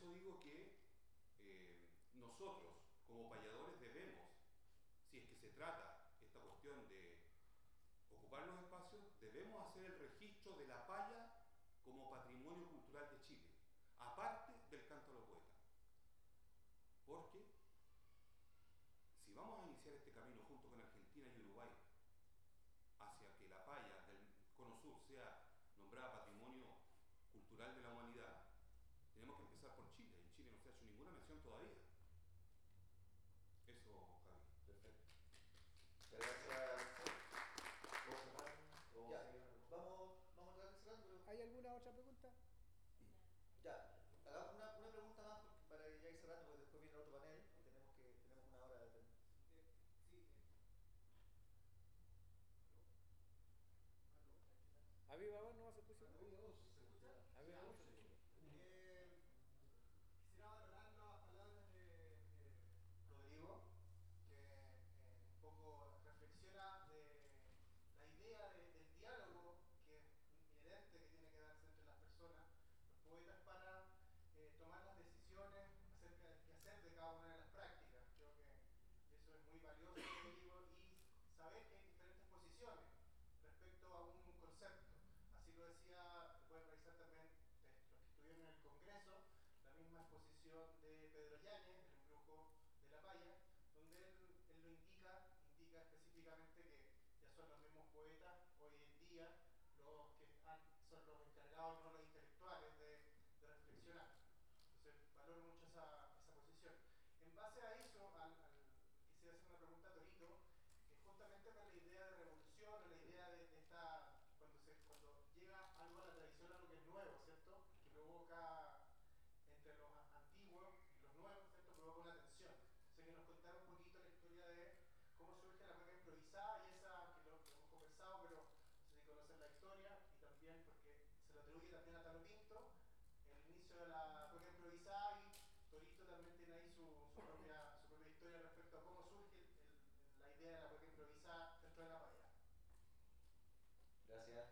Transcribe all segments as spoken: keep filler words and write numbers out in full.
eso digo que eh, nosotros, como payadores, debemos, si es que se trata esta cuestión de ocupar los espacios, debemos hacer el registro de la paya como patrimonio cultural de Chile, aparte del canto a los poetas. Porque si vamos a iniciar este camino junto con Argentina y Uruguay hacia que la paya del Cono Sur sea nombrada patrimonio cultural de la humanidad, tenemos que empezar por Chile. En Chile no se ha hecho ninguna mención todavía. Eso, Javi. Perfecto. Gracias. Ya, vamos, vamos a estar cerrando. ¿Hay alguna otra pregunta? Ya, hagamos una, una pregunta más para ya ir cerrando, porque después viene otro panel y tenemos que tenemos una hora de panel. Sí. A viva voz no va a ser posible. A viva voz, ¿se escucha? A viva voz. Eh, quisiera valorar las palabras de eh, Rodrigo, que eh, un poco reflexiona de la idea de, del diálogo que es inherente que tiene que darse entre las personas, los poetas, para eh, tomar las decisiones acerca de qué hacer de cada una de las prácticas. Creo que eso es muy valioso, Rodrigo, y saber que hay diferentes posiciones respecto a un concepto. Así lo decía, pueden revisar también los que estuvieron en el Congreso, la misma exposición de Pedro Yáñez, el embrujo de la paya, donde él, él lo indica, indica específicamente que ya son los mismos poetas hoy en día los que han, son los encargados, no los intelectuales, de, de reflexionar. Entonces valoro mucho esa, esa posición. En base a eso, al, al, quisiera hacer una pregunta a Torito, que justamente con la idea de revolución, la idea de, de esta, cuando, se, cuando llega algo a la tradición, algo que es nuevo, ¿cierto? Que provoca entre los antiguos y los nuevos, ¿cierto? Provoca una tensión. Entonces que nos contara un poquito la historia de cómo surge la cueca improvisada y esa que lo, que lo hemos conversado, pero no sé si conocen la historia, y también porque se lo atribuye también a Talo Pinto, el inicio de la cueca improvisada, y Torito también tiene ahí su, su, propia, su propia historia respecto a cómo surge el, el, la idea de la cueca improvisada dentro de la paya. Gracias.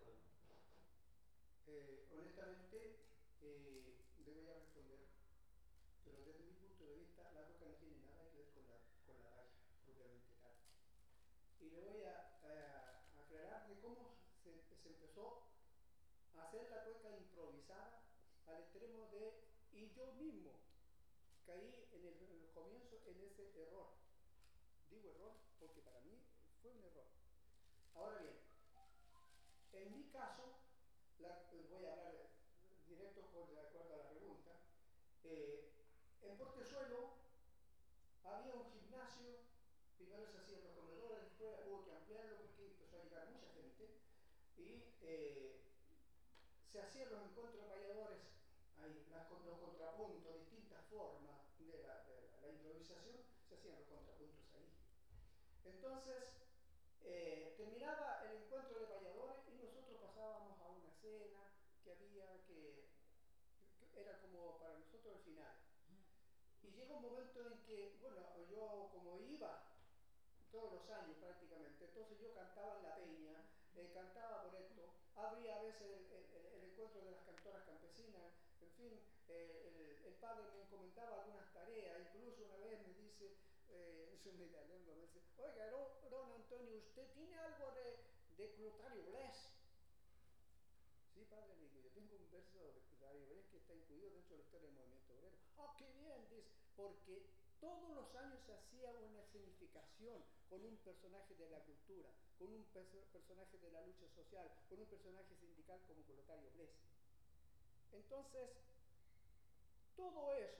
Eh, honestamente, eh, le voy a responder, pero desde mi punto de vista, la cueca no tiene nada que ver con la, con la paya propiamente tal. Y le voy a, a, a aclarar de cómo se, se empezó a hacer la cueca improvisada al extremo de, y yo mismo caí en el, en el comienzo en ese error. Digo error porque para mí fue un error. Ahora bien, en mi caso, la, voy a hablar directo con, de acuerdo a la pregunta, eh, en Portezuelo había un gimnasio. Primero se hacían los comedores, después hubo que ampliarlo porque empezó a llegar mucha gente y eh, se hacían los encuentros de payadores, ahí, las, los contrapuntos, distintas formas de la, de la, la improvisación, se hacían los contrapuntos ahí. Entonces, eh, terminaba el encuentro de payadores y nosotros pasábamos a una cena que había que, que era como para nosotros el final. Y llega un momento en que, bueno, yo como iba todos los años prácticamente, entonces yo cantaba en la peña, eh, cantaba por esto, habría a veces el, el, el encuentro de las cantoras campesinas, en fin, eh, el, el padre me encomendaba algunas tareas, incluso una vez me dice, eh, es un italiano, me dice, oiga, don Antonio, ¿usted tiene algo de, de Clotario Blest? Sí, padre, le digo, yo tengo un verso de Clotario Blest que está incluido dentro de la historia del movimiento obrero. ¡Oh, qué bien! Dice, porque todos los años se hacía una significación con un personaje de la cultura, con un perso personaje de la lucha social, con un personaje sindical como Clotario Blest. Entonces, todo eso,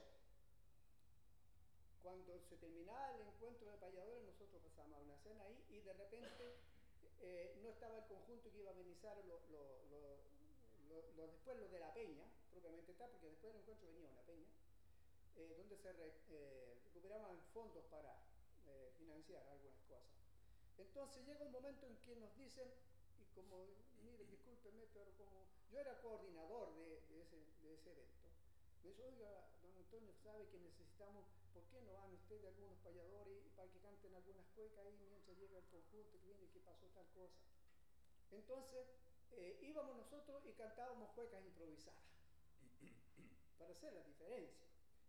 cuando se terminaba el encuentro de payadores, nosotros pasábamos a una cena ahí y de repente eh, no estaba el conjunto que iba a amenizar lo, lo, lo, lo, lo, después lo de la peña, propiamente tal, porque después del encuentro venía una peña, Eh, donde se re, eh, recuperaban fondos para eh, financiar algunas cosas. Entonces llega un momento en que nos dicen, y como, mire, discúlpeme, pero como yo era coordinador de, de, ese, de ese evento, me dice, oiga, don Antonio, sabe que necesitamos, ¿por qué no van ustedes algunos payadores para que canten algunas cuecas ahí mientras llega el conjunto que viene y que pasó tal cosa? Entonces eh, íbamos nosotros y cantábamos cuecas improvisadas para hacer la diferencia.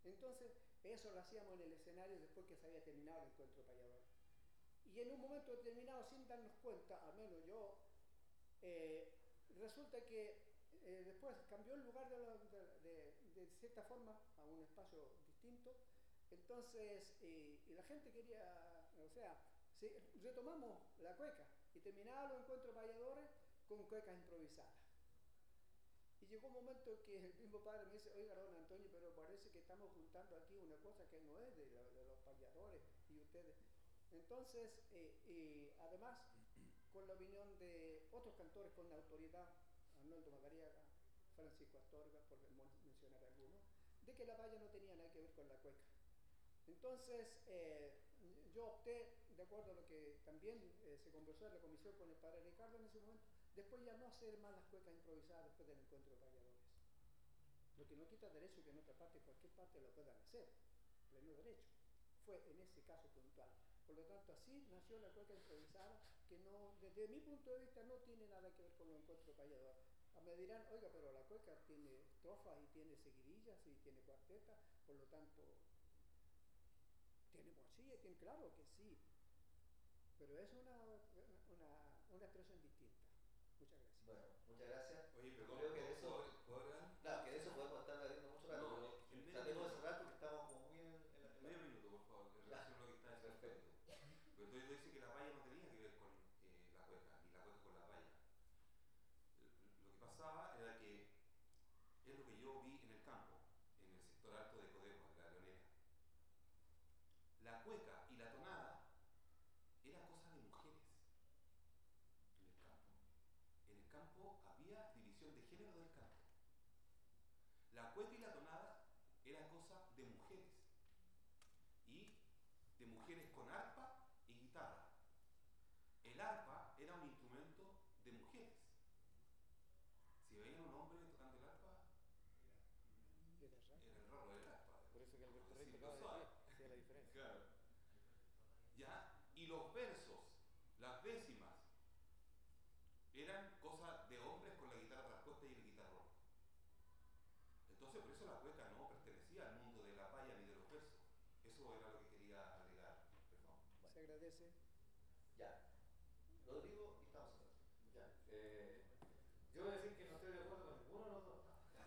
Entonces, eso lo hacíamos en el escenario después que se había terminado el encuentro payador. Y en un momento determinado, sin darnos cuenta, al menos yo, eh, resulta que eh, después cambió el lugar de, lo, de, de, de cierta forma a un espacio distinto. Entonces, eh, y la gente quería, o sea, si retomamos la cueca y terminaba los encuentros payadores con cuecas improvisadas. Y llegó un momento que el mismo padre me dice, oiga, don Antonio, pero parece que estamos juntando aquí una cosa que no es de, lo, de los payadores y ustedes. Entonces, eh, eh, además, con la opinión de otros cantores con autoridad, Arnoldo Magariaga, Francisco Astorga, por mencionar algunos, de que la paya no tenía nada que ver con la cueca. Entonces, eh, yo opté, de acuerdo a lo que también eh, se conversó en la comisión con el padre Ricardo en ese momento, después ya no hacer más las cuecas improvisadas después del encuentro de payadores. Lo que no quita derecho que en otra parte, cualquier parte lo puedan hacer, pleno derecho. Fue en ese caso puntual. Por lo tanto, así nació la cueca improvisada, que no, desde mi punto de vista no tiene nada que ver con los encuentros payadores. Me dirán, oiga, pero la cueca tiene estrofas y tiene seguidillas y tiene cuartetas, por lo tanto, tiene poesía, tiene, claro que sí, pero es una, una, una expresión distinta. Muchas gracias. Bueno, muchas gracias. Oye, perdón, Creo que de eso, ¿puedo, ¿puedo hablar? claro, que de eso podemos estar hablando mucho rato, No, pero en medio tratemos de minuto. cerrar porque estamos como muy en, en, la, en la- Medio minuto, por favor, en relación a lo que está diciendo. Perfecto. Pero tú dices que la paya no tenía que ver con eh, la cueca, ni la cueca con la paya. Lo que pasaba era que es lo que yo vi en el campo, en el sector alto de Codepo, de la Leonera. La cueca y la tonada era cosa de mujeres en el campo. En el campo había división de género del canto. La cueca y la tonada era cosa de mujeres. Y de mujeres con arpa y guitarra. El arpa era un instrumento de mujeres. Si veían un hombre tocando el arpa, era el raro del arpa. Por eso que Alberto Rey Así, tocaba de suave. pie, hacía la diferencia. Claro. ¿Ya? Y los versos, las décimas, eran cosas de hombres con la guitarra traspuesta y el guitarrón. Entonces, por eso la cueca no pertenecía al mundo de la paya ni de los versos. Eso era lo que quería agregar. Perdón. Se agradece. Ya. Rodrigo, y estamos cerrando. Ya. Eh, yo voy a decir que no estoy de acuerdo con ninguno de los dos.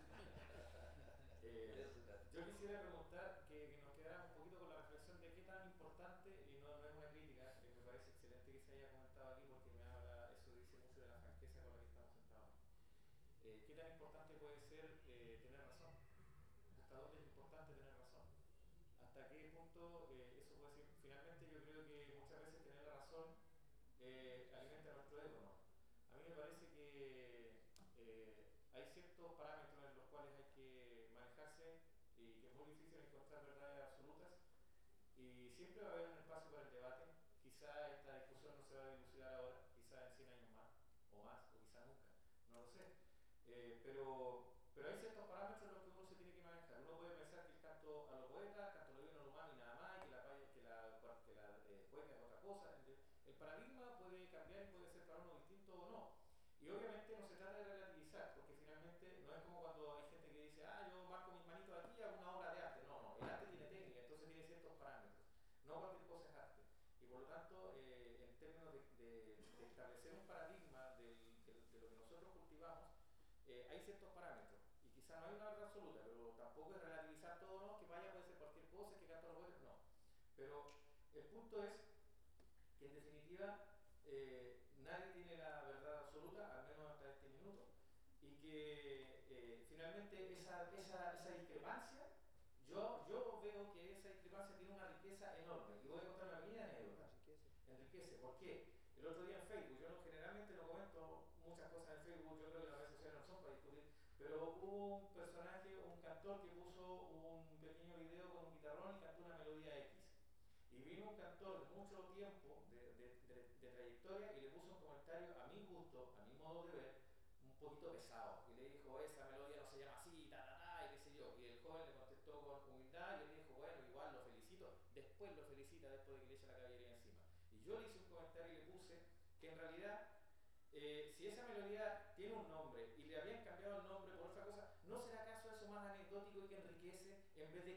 De Eh, eso se trata. yo quisiera preguntar que, que nos quedara un poquito con la reflexión de qué tan importante, y no, no es una crítica, eh, me parece excelente que se haya comentado aquí porque me habla, eso dice mucho de la franqueza con la que estamos sentados. Eh, ¿Qué tan importante puede ser eh, tener razón? ¿Hasta dónde es importante tener razón? ¿Hasta qué punto eh, eso puede ser? Finalmente yo creo que muchas veces tener la razón eh, alimenta nuestro ego, ¿no? A mí me parece que eh, hay ciertos parámetros en los cuales hay que manejarse y que es muy difícil encontrar verdades absolutas y siempre va a haber un espacio para el debate. Quizá esta discusión no se va a dilucidar ahora, quizá en cien años más o más, o quizá nunca, no lo sé. Eh, pero, pero hay ciertos parámetros en los que uno se tiene que manejar. Uno puede pensar que el canto a lo poeta, el canto a lo divino, a lo humano y nada más, y que la, que la, que la eh, cueca es otra cosa. El, el paradigma puede cambiar y puede ser para uno distinto o no. Y obviamente no se trata de relativizar, porque finalmente no es como cuando hay gente que dice, ah, yo marco mis manitos aquí y hago una obra de arte. No, no, el arte tiene técnica, entonces tiene ciertos parámetros. No cualquier cosa es arte. Y por lo tanto, eh, en términos de, de, de establecer un paradigma del, de, de lo que nosotros cultivamos, eh, hay ciertos parámetros. Y quizá no hay una verdad absoluta, pero tampoco es relativizar todo, no, que vaya puede ser cualquier cosa, que canto los poetas, no. Pero el punto es que en definitiva eh, nadie tiene la verdad absoluta, al menos hasta este minuto, y que eh, finalmente esa, esa, esa discrepancia, yo, yo veo que esa discrepancia tiene una riqueza enorme. Y voy a contar una pequeña anécdota. Enriquece. ¿Por qué? El otro día en Facebook, yo no, generalmente no comento muchas cosas en Facebook, yo creo que las redes sociales no son para discutir, pero hubo un personaje, un cantor que puso un pequeño video con un guitarrón y cantó una melodía X. Y vino un cantor de mucho tiempo, de, de, de, de trayectoria, y le puso un comentario a mi gusto, a mi modo de ver, un poquito pesado. Y le dijo, esa melodía no se llama así, ta, ta, ta, y qué sé yo. Y el joven le contestó con humildad y le dijo, bueno, igual lo felicito. Después lo felicita, después de que le eche la caballería encima. Y yo le hice un comentario y le puse que en realidad, eh, si esa melodía tiene un nombre y le habían cambiado el nombre por otra cosa, ¿no será acaso eso más anecdótico y que enriquece en vez de criticar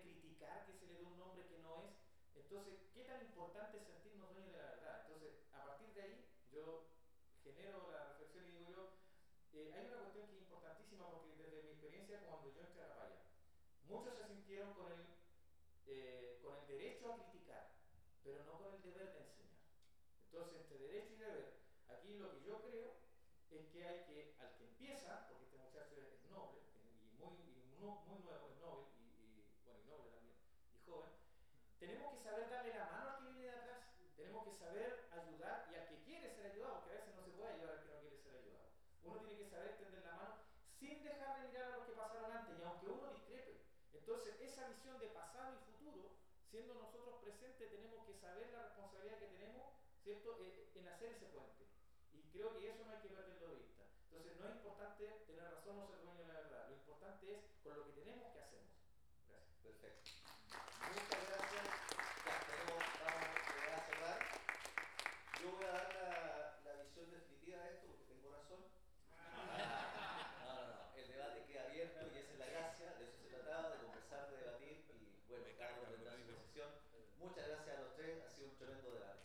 justificar que se le dé un nombre que no es. Entonces, ¿qué tan importante es sentirnos dueños de la verdad? Entonces, a partir de ahí, yo genero la reflexión y digo yo, eh, hay una cuestión que es importantísima porque desde mi experiencia cuando yo entré a la paya, muchos se sintieron con el, eh, con el derecho a criticar, pero no con el deber de enseñar. Entonces, entre derecho y deber, aquí lo que yo creo es que hay que, al que empieza, porque este muchacho es noble, y muy, y muy, muy nuevo, es noble, y, y bueno, y noble también, y joven, tenemos que saber darle la mano al que viene de atrás, tenemos que saber ayudar y al que quiere ser ayudado, porque a veces no se puede ayudar al que no quiere ser ayudado. Uno tiene que saber extender la mano sin dejar de mirar a los que pasaron antes, y aunque uno discrepe. Entonces, esa visión de pasado y futuro, siendo nosotros presentes, tenemos que saber la responsabilidad que tenemos, ¿cierto?, eh, en hacer ese puente. Y creo que eso no hay que perderlo de vista. Entonces, no es importante tener razón o ser dueño de la verdad. Lo importante es con lo que tenemos que hacemos. Gracias. Perfecto. Muchas gracias. Ya, tenemos, vamos a cerrar. Yo voy a dar la, la visión definitiva de esto porque tengo razón. No, no, no. El debate queda abierto y esa es la gracia. De eso se trataba, de conversar, de debatir. Y bueno, Carlos tendrá su posición. Muchas gracias a los tres. Ha sido un tremendo debate.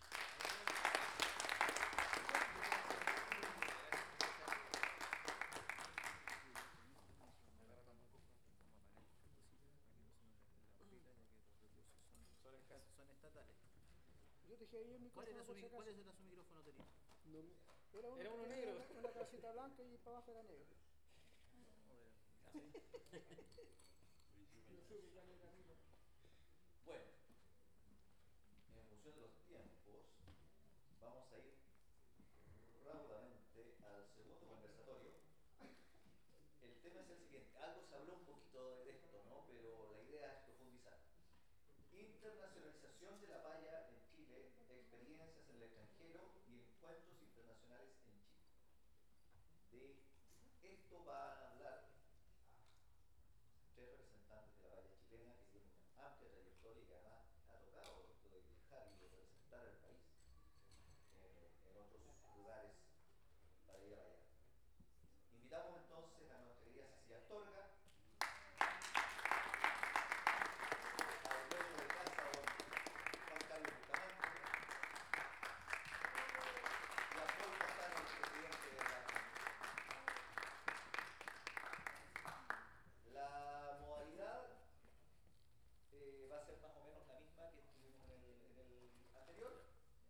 Son estatales. Yo dejé ahí el micrófono. ¿Cuál era su, por si mi- acaso. ¿Cuál era su micrófono tenía? No, era uno, Era uno que negro. tenía Una casita blanca y para abajo era negro. No sé, ya no era negro. Bueno, en función de los tiempos, vamos a ir rápidamente al segundo conversatorio. El tema es el siguiente. Algo se habló un poquito de esto, ¿no? Pero la idea es profundizar. Internacionalización de la paya en Chile, experiencias en el extranjero y encuentros internacionales en Chile. De esto van a hablar tres representantes de la paya chilena que tienen una amplia trayectoria y que además ha tocado esto de viajar y de representar al país en, en otros lugares para ir allá. Invitamos entonces a nuestra querida Cecilia Astorga, al dueño de casa, don Juan Carlos Bustamante, y a Paul Casano, el presidente de la La modalidad eh, va a ser más o menos la misma que tuvimos en el, en el anterior.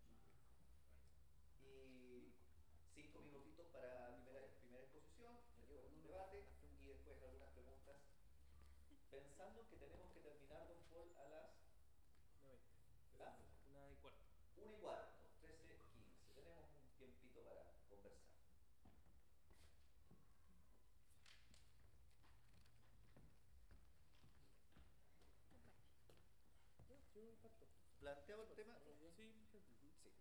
Y cinco minutitos para primera, primera exposición, después un debate y después algunas preguntas. Pensando que tenemos que terminar, don Paul, a las ¿ah? Una y cuarto. una y cuarto, trece quince. Tenemos un tiempito para conversar. ¿Planteado el tema? Sí. Sí.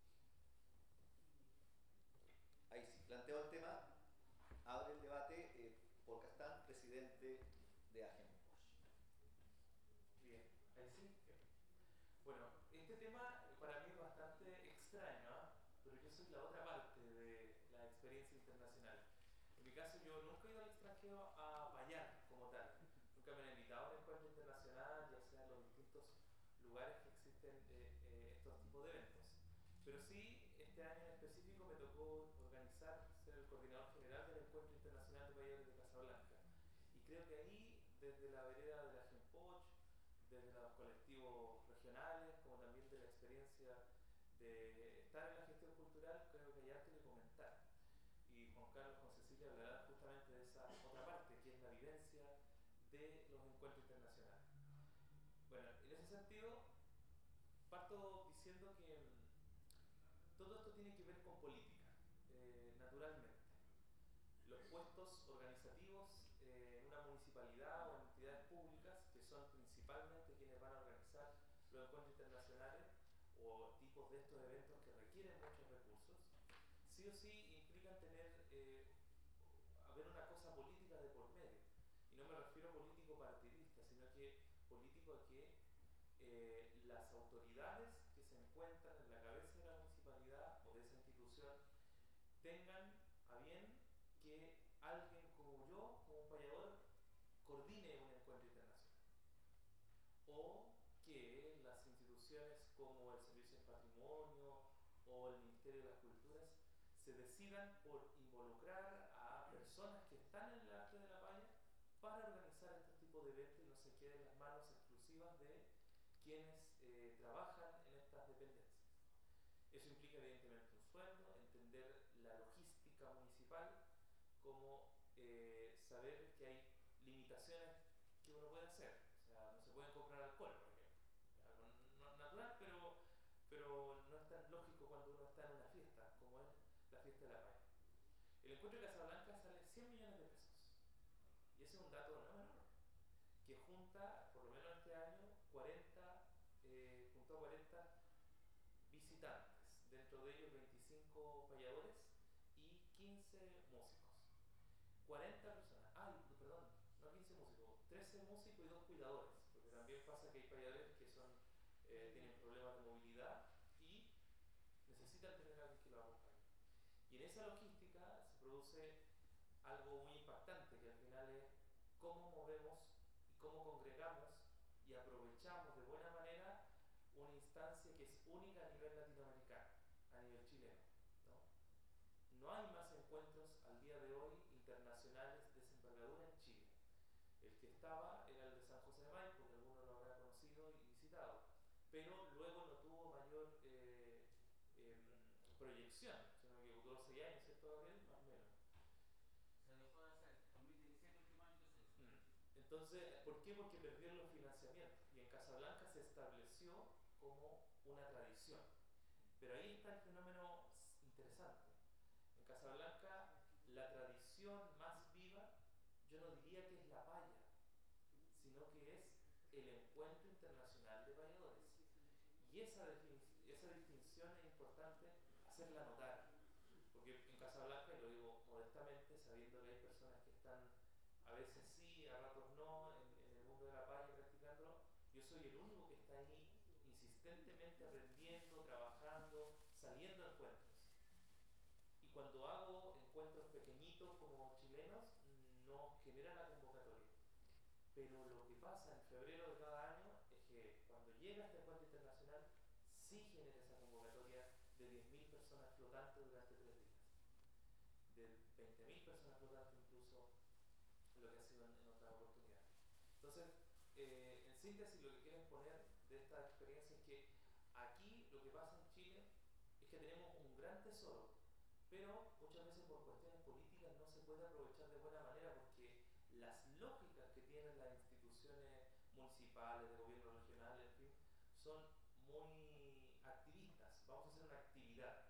Ahí sí, planteado el tema, abre el debate eh, Paul Castán, presidente de Agenposh. Bien, ahí sí. Bueno, este tema para mí es bastante extraño, ¿eh? Pero yo soy la otra parte de la experiencia internacional. En mi caso, yo nunca he ido al extranjero a payar como tal. Nunca me han invitado a un encuentro internacional, ya sea en los distintos lugares que existen eh, eh, estos tipos de eventos. Pero sí, este año en específico me tocó organizar, ser el coordinador general del Encuentro Internacional de Payadores de Casablanca. Y creo que ahí, desde la vereda de la Agenposh, desde los colectivos regionales, como también de la experiencia de estar en la gestión cultural, creo que hay algo que comentar. Y Juan Carlos con Cecilia hablarán justamente de esa otra parte, que es la vivencia de los encuentros internacionales. Bueno, en ese sentido, parto diciendo que mm, todo esto tiene que ver con política, eh, naturalmente. Los puestos organizativos eh, en una municipalidad o en entidades públicas, que son principalmente quienes van a organizar los encuentros internacionales o tipos de estos eventos que requieren muchos recursos, sí o sí implican tener, eh, haber una cosa política de por medio. Y no me refiero a político partidista, sino que político a que eh, las autoridades que se encuentran en la cabeza de la municipalidad o de esa institución tengan a bien que alguien como yo, como un payador, coordine un encuentro internacional. como el Servicio del Patrimonio o el Ministerio de las Culturas se decidan por involucrar a personas que están en el arte de la palla para organizar este tipo de eventos y no se quede en las manos exclusivas de quienes eh, trabajan en estas dependencias. Eso implica evidentemente un sueldo, entender la logística municipal, como eh, saber que hay limitaciones que uno puede hacer. O sea, no se pueden comprar alcohol, por ejemplo. Algo no, natural, pero, pero no es tan lógico cuando uno está en una fiesta, como es la fiesta de la palla. El encuentro de Casablanca sale cien millones de pesos. Y ese es un dato no menor, que junta, por lo menos este año, cuarenta, eh, juntó a cuarenta visitantes, dentro de ellos veinticinco payadores y quince músicos. cuarenta personas, ay, perdón, no quince músicos, trece músicos y dos cuidadores, porque también pasa que hay payadores que son, eh, tienen problemas de movilidad y necesitan tener a alguien que los acompañe. Y en esa logística se produce algo muy impactante, que al final es cómo movemos y cómo congregamos y aprovechamos de buena manera una instancia que es única a nivel latinoamericano, a nivel chileno, ¿no? No hay más encuentros al día de hoy internacionales de esa envergadura en Chile. El que estaba era el de San José de Maipo, que algunos lo habrán conocido y visitado, pero luego no tuvo mayor eh, eh, proyección, sino que duró seis años, ¿cierto, Gabriel? Más o menos. Se dejó de hacer, dos mil diecisiete último año que se hizo. Mm. Entonces, ¿por qué? Porque perdieron los financiamientos y en Casablanca se estableció como una tradición. Pero ahí está el fenómeno interesante. En Casablanca, la tradición más viva, yo no diría que es la palla, sino que es el Encuentro Internacional de Payadores. Y esa, esa distinción es importante hacerla notar, porque en Casablanca, y lo digo modestamente, sabiendo que hay personas que están a veces sí, a ratos no, en, en el mundo de la palla practicándolo, yo soy el único que está ahí insistentemente aprendiendo, trabajando, saliendo a encuentros. Y cuando hago encuentros pequeñitos como chilenos, no genera la convocatoria. Pero lo que pasa en febrero de cada año es que cuando llega este encuentro internacional, sí genera esa convocatoria de diez mil personas flotantes durante tres días. De veinte mil personas flotantes incluso, lo que ha sido en, en otras oportunidades. Entonces, eh, en síntesis, lo que quiero exponer de esta experiencia es que aquí lo que pasa en Chile es que tenemos un gran tesoro, pero muchas veces por cuestiones políticas no se puede aprovechar de buena manera porque las lógicas que tienen las instituciones municipales, de gobierno regional, en fin, son muy activistas. Vamos a hacer una actividad.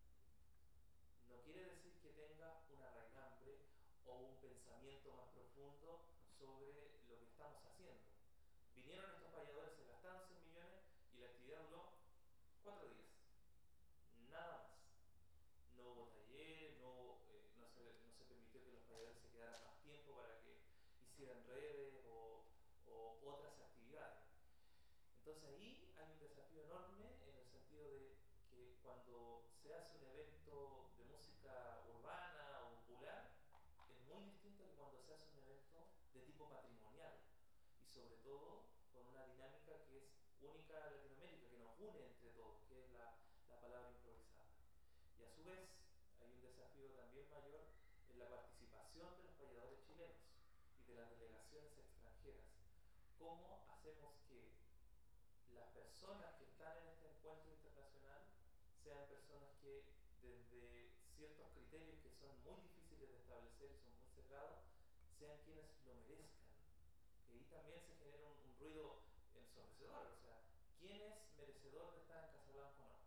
No quiere decir que tenga una raigambre o un pensamiento más profundo sobre lo que estamos haciendo. Vinieron estos payadores, se gastaron cien millones y la actividad duró cuatro días. Nada más. No hubo talleres, no, eh, no, se, no se permitió que los payadores se quedaran más tiempo para que hicieran redes o, o otras actividades. Entonces ahí hay un desafío enorme en el sentido de que cuando se hace un evento de música urbana o popular, es muy distinto que cuando se hace un evento de tipo patrimonial y sobre todo con una dinámica que es única en Latinoamérica, que nos une entre todos, que es la, la palabra improvisada. Y a su vez hay un desafío también mayor en la participación de los payadores chilenos y de las delegaciones extranjeras. ¿Cómo hacemos que las personas que están en este encuentro internacional sean personas que desde ciertos criterios que son muy difíciles de establecer y son muy cerrados, sean quienes lo merezcan? Y ahí también se genera un, un ruido ensordecedor, o sea, ¿quién es merecedor de estar en Casablanca o no?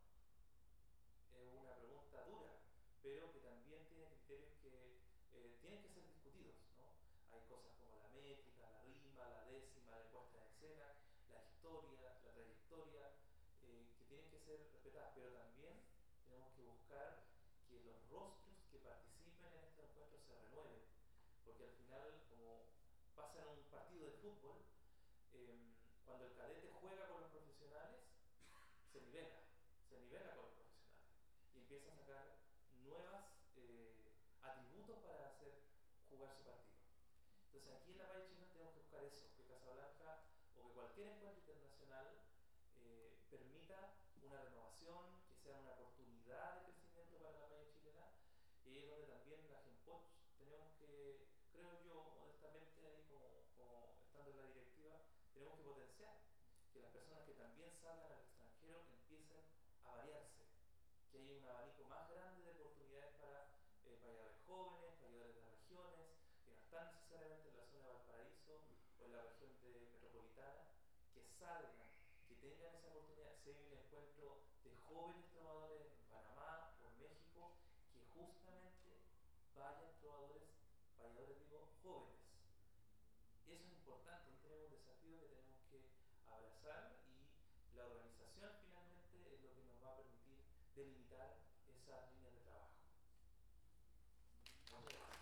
Es una pregunta dura, pero que también tiene criterios que eh, tienen que ser discutidos, ¿no? Hay cosas como la métrica, la rima, la décima, la puesta en escena, la historia, la trayectoria, eh, que tienen que ser respetadas, pero también tenemos que buscar que los rostros que participen en este encuentro se renueven, porque al final, como pasa en un partido de fútbol, eh, cuando el cadete juega con los profesionales, se nivela, se nivela con los profesionales y empieza a sacar nuevos eh, atributos para hacer jugar su partido. Entonces aquí en la palla chilena tenemos que buscar eso, que Casablanca o que cualquier encuentro internacional eh, permita una renovación, que sea una oportunidad de crecimiento para la playa chilena, y es donde también la Genpoch tenemos que, creo yo, modestamente ahí como, como estando en la directiva, tenemos que potenciar que las personas que también salgan al extranjero empiecen a variarse, que haya un abanico más grande de oportunidades para eh, payadores jóvenes, payadores de regiones, que no están necesariamente en la zona de Valparaíso o en la región de metropolitana, que salgan, que tengan esa oportunidad. Se hay un encuentro de jóvenes trovadores en Panamá o en México, que justamente vayan trovadores, payadores digo, jóvenes. Eso es importante, ahí tenemos un desafío que tenemos que abrazar, y la organización finalmente es lo que nos va a permitir delimitar esas líneas de trabajo. Muchas gracias.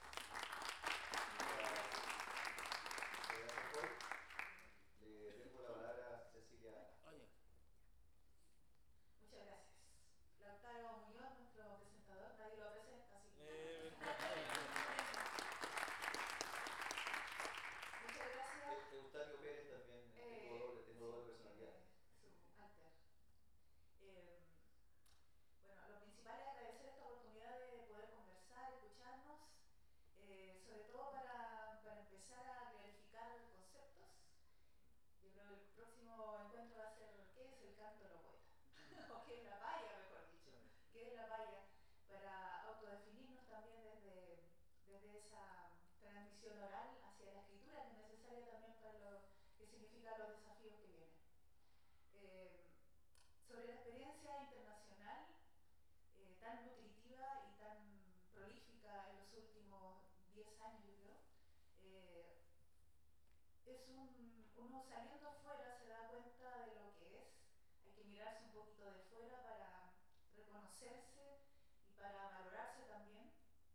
Gracias, Paul. Le dejo la palabra a Cecilia. Oye. Muchas gracias. Lautaro Muñoz, nuestro presentador, nadie lo presenta, así que... Eh, Muchas gracias. Eustaquio Pérez también Eh, tengo doble, tengo doble sí, personalidad. eh, su alter. Eh, bueno, lo principal es agradecer esta oportunidad de poder conversar, escucharnos, eh, sobre todo para, para empezar a clarificar conceptos. Yo creo que el próximo encuentro va a ser ¿qué es el canto de los poetas? O ¿qué es la paya, mejor dicho? ¿Qué es la paya? Para autodefinirnos también desde, desde esa transmisión oral hacia la escritura, que es necesaria también para lo que significan los desafíos que vienen. Eh, sobre la experiencia internacional, eh, tan nutritiva y tan prolífica en los últimos diez años, yo creo, eh, es un, uno saliendo afuera se da cuenta de lo que es. Hay que mirarse un poquito de fuera para reconocerse y para valorarse también.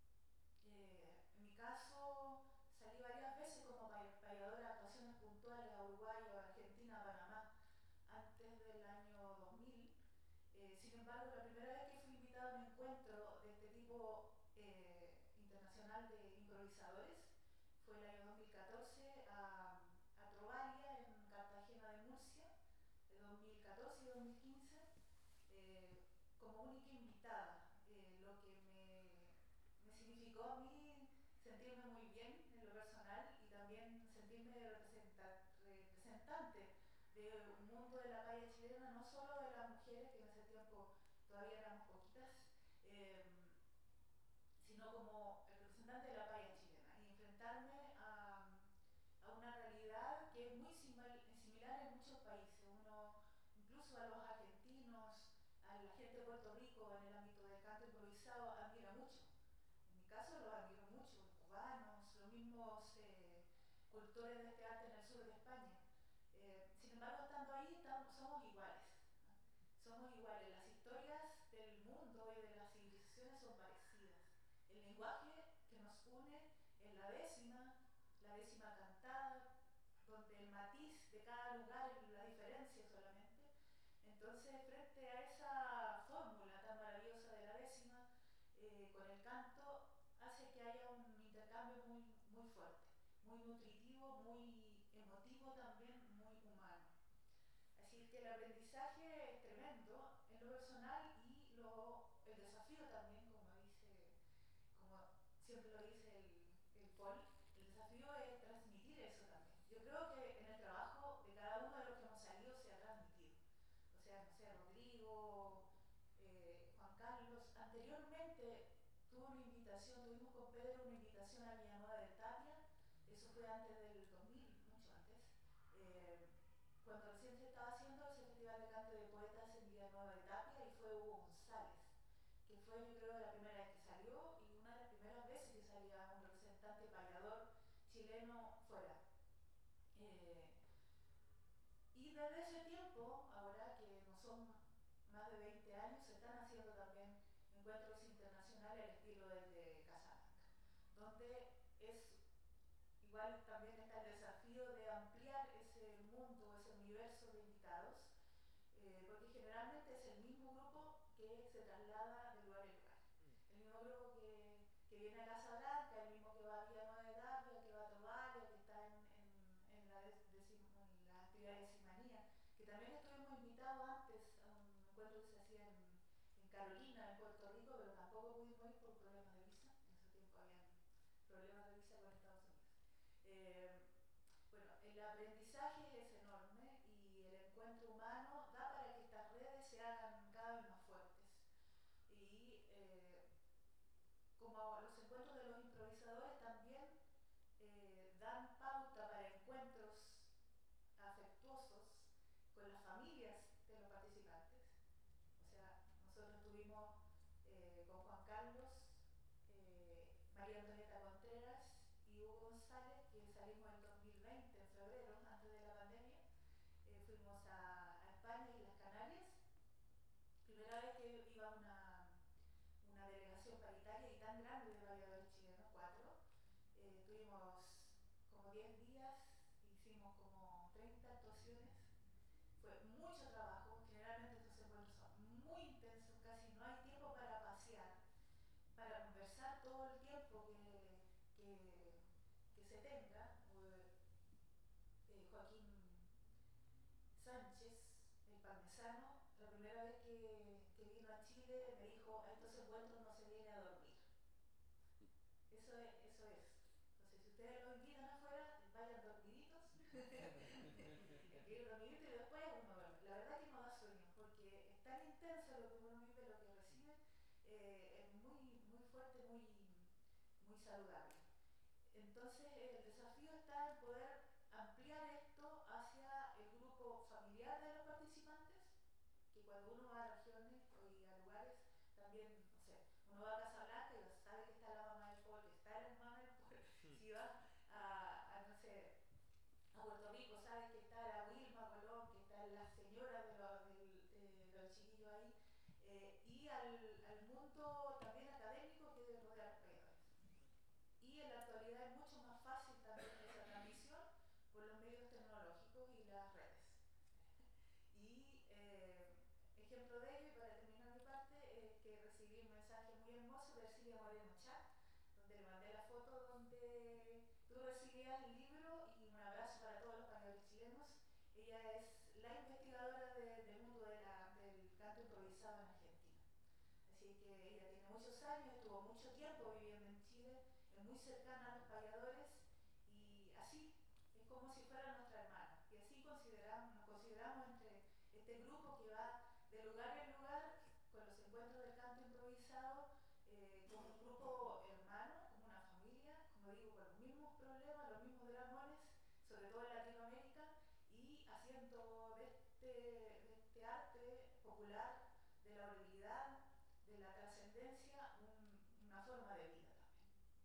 Eh, en mi caso, salí varias veces como payadora a actuaciones puntuales a Uruguay o a Argentina, a Panamá, antes del año dos mil. Eh, sin embargo, la primera vez que fui invitada a un encuentro de este tipo eh, internacional de improvisadores fue el año dos mil catorce a, a Trovalia, en Cartagena de Murcia, de dos mil catorce y dos mil quince, eh, como única invitada, eh, lo que me, me significó a mí sentirme muy bien en lo personal y también sentirme representa, representante de un mundo de la paya chilena, no solo de las mujeres, que en ese tiempo todavía éramos poquitas, eh, sino como el representante de la paya chilena, y enfrentarme a, a una realidad que es muy similar, similar en muchos países. Uno, incluso a los argentinos, a la gente de Puerto Rico en el ámbito del canto improvisado, admira mucho. En mi caso los admiro mucho, los cubanos, los mismos eh, cultores de este arte en el sur de España. Eh, sin embargo, estando ahí, estamos, somos iguales, ¿no? Somos iguales. Las historias del mundo y de las civilizaciones son parecidas. El lenguaje que nos une es la décima, la décima cantada, donde el matiz de cada lugar es la diferencia solamente. Entonces, frente a esa fórmula tan maravillosa de la décima, eh, con el canto hace que haya un intercambio muy, muy fuerte, muy nutritivo, muy emotivo también, muy humano. Así que el aprendizaje es tremendo en lo personal, y lo, el desafío también, como dice, como siempre lo dice el, el Paul, el desafío es transmitir eso también. Yo creo que en el trabajo de cada uno de los que hemos salido se ha transmitido. O sea, no sé, Rodrigo, eh, Juan Carlos, anteriormente tuve una invitación, tuvimos con Pedro una invitación a Villanueva de Tapia, eso fue antes del dos mil, mucho antes, eh, cuando recién se estaba haciendo ese festival de cante de poetas en Villanueva de Tapia, y fue Hugo González, que fue, yo creo, la primera vez que salió y una de las primeras veces que salía un representante payador chileno fuera. Eh, y desde ese tiempo, ahora que no son más de veinte años, se están haciendo también encuentros internacionales al estilo del de Casablanca, donde es igual también está el desafío de ampliar ese mundo, ese universo de invitados, eh, porque generalmente es el mismo grupo que se traslada de lugar en lugar. El mismo grupo que, que viene a Casablanca, el mismo que va a Villanueva de Tapia, que va a Trovalia, que está en, en, en, la, decim, en la actividad de Decimanía, que también estuvimos invitados antes encuentro que se hacía en, en Carolina, en Puerto Rico, pero tampoco pudimos ir por problemas de visa. En ese tiempo habían problemas de visa con Estados Unidos. Eh, bueno, el aprendizaje es enorme y el encuentro humano da para que estas redes se hagan cada vez más fuertes. Y eh, como los encuentros de los improvisadores también eh, dan pauta para encuentros afectuosos con las familias de los participantes. O sea, nosotros tuvimos eh, con Juan Carlos, eh, María Antonieta Contreras y Hugo González, que salimos en dos mil veinte, en febrero, antes de la pandemia. Eh, fuimos a, a España y las Canarias. Primera vez que iba una, una delegación paritaria y tan grande de bailadores chilenos, cuatro. Eh, tuvimos como diez días, hicimos como treinta actuaciones. Fue mucho trabajo, generalmente estos encuentros son muy intensos, casi no hay tiempo para pasear, para conversar todo el tiempo que, que, que se tenga. Eh, Joaquín Sánchez, el parmesano, la primera vez que, que vino a Chile me dijo: a estos encuentros no se viene a dormir. Eso es, eso es. Entonces, si ustedes lo invitan afuera, vayan dormiditos. Empiezan dormiditos y después uno duerme. La verdad que no da sueño, porque es tan intenso lo que uno vive, lo que recibe, eh, es muy, muy fuerte, muy, muy saludable. Entonces, el desafío está en poder ampliar esto hacia el grupo familiar de los participantes, que cuando uno va a regiones y a lugares, también, no sé, uno va a Casablanca y sabe que está la mamá del Paul, que está la hermana del Paul. Si va a, a, no sé, a Puerto Rico, sabe que está la Wilma Colón, que está la señora de los, de, de los chiquillos ahí, eh, y al, al mundo también académico que rodea a los payadores. Y en la actualidad es mucho más fácil también esa transmisión por los medios tecnológicos y las redes. Y eh, ejemplo de ello, y para terminar mi parte, es que recibí un mensaje muy hermoso de Silvia Moreno Chat, donde le mandé la foto donde tú recibías el libro, y un abrazo para todos los payadores chilenos. Ella es la investigadora de, del mundo de la, del canto improvisado en Argentina. Así que ella tiene muchos años, estuvo mucho tiempo viviendo en Chile, es muy cercana a los payadores, y así es como si fuera nuestra hermana. Y así consideramos, nos consideramos entre este grupo que va de lugar en lugar con los encuentros del canto improvisado, eh, como un grupo hermano, como una familia, como digo, con los mismos problemas, los mismos dramones, sobre todo en Latinoamérica, y haciendo de este, de este arte popular, de la oralidad, de la trascendencia, un, una forma de vida también.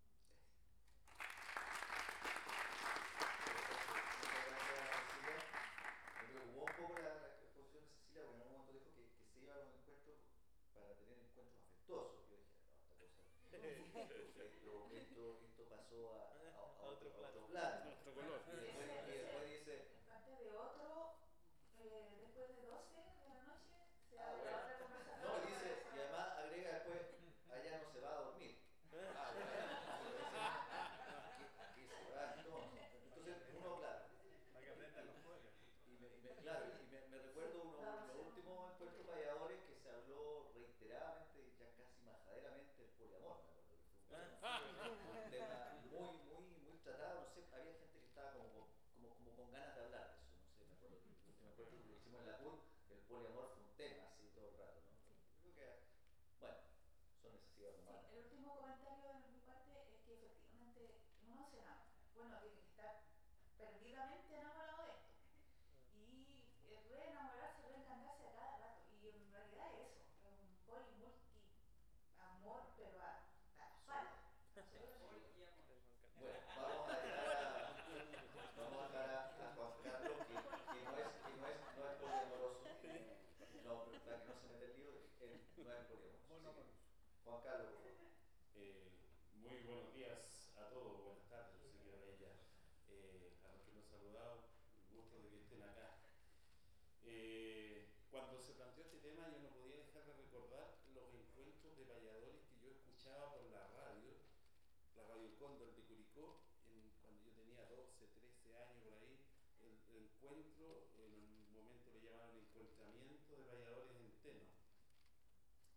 Me preocupó un poco la, la exposición de Cecilia, porque en algún momento dijo que, que se iba a un encuentro para tener encuentros afectuosos. Yo dije, no, esta cosa, esto, esto, esto pasó a, a, a, otro, a otro plano. Otro color. Y después, y después dice, En parte de otro, eh, después de doce de la noche, se ah, abre bueno. otra conversación. No, y dice, y además agrega después, allá no se va a dormir. Ah, bueno. Aquí, aquí se va entonces. Entonces, uno, claro. Para que aprendan los juegos. Y me, y me, claro, y me, me recuerdo uno de los últimos encuentros payadores que se habló reiteradamente y ya casi majaderamente del poliamor. Me acuerdo que fue un tema, un tema muy, muy, muy tratado. No sé, había gente que estaba como, como, como con ganas de hablar de eso. No sé, me acuerdo que, me acuerdo que lo hicimos en la P U D, el poliamor fue un tema así todo el rato, ¿no? Creo que, bueno, son necesidades humanas. Sí, el último comentario de mi parte es que efectivamente uno se enamora. Bueno, tiene que estar perdidamente enamorado de esto. Y eh, reenamorarse, reencantarse a cada rato. Y en realidad es eso, es un polimulti amor, pero a tal Bueno, vamos a dejar a, vamos a, dejar a, a Juan Carlos, que, que, no es, que no es, no es poliamoroso. No, pero para que no se meta el lío, él no es poliamoroso. Sí. Juan Carlos, por favor. Eh, muy buenos días a todos, buenas tardes, no sé qué hora es ya. Eh, a los que nos han saludado, un gusto de que estén acá. Eh, cuando se planteó este tema, yo no podía dejar de recordar los encuentros de payadores que yo escuchaba por la radio, la Radio Cóndor de Curicó, en, cuando yo tenía doce, trece años por ahí. El, el encuentro, en un momento le llamaron encuentramiento de payadores en Teno.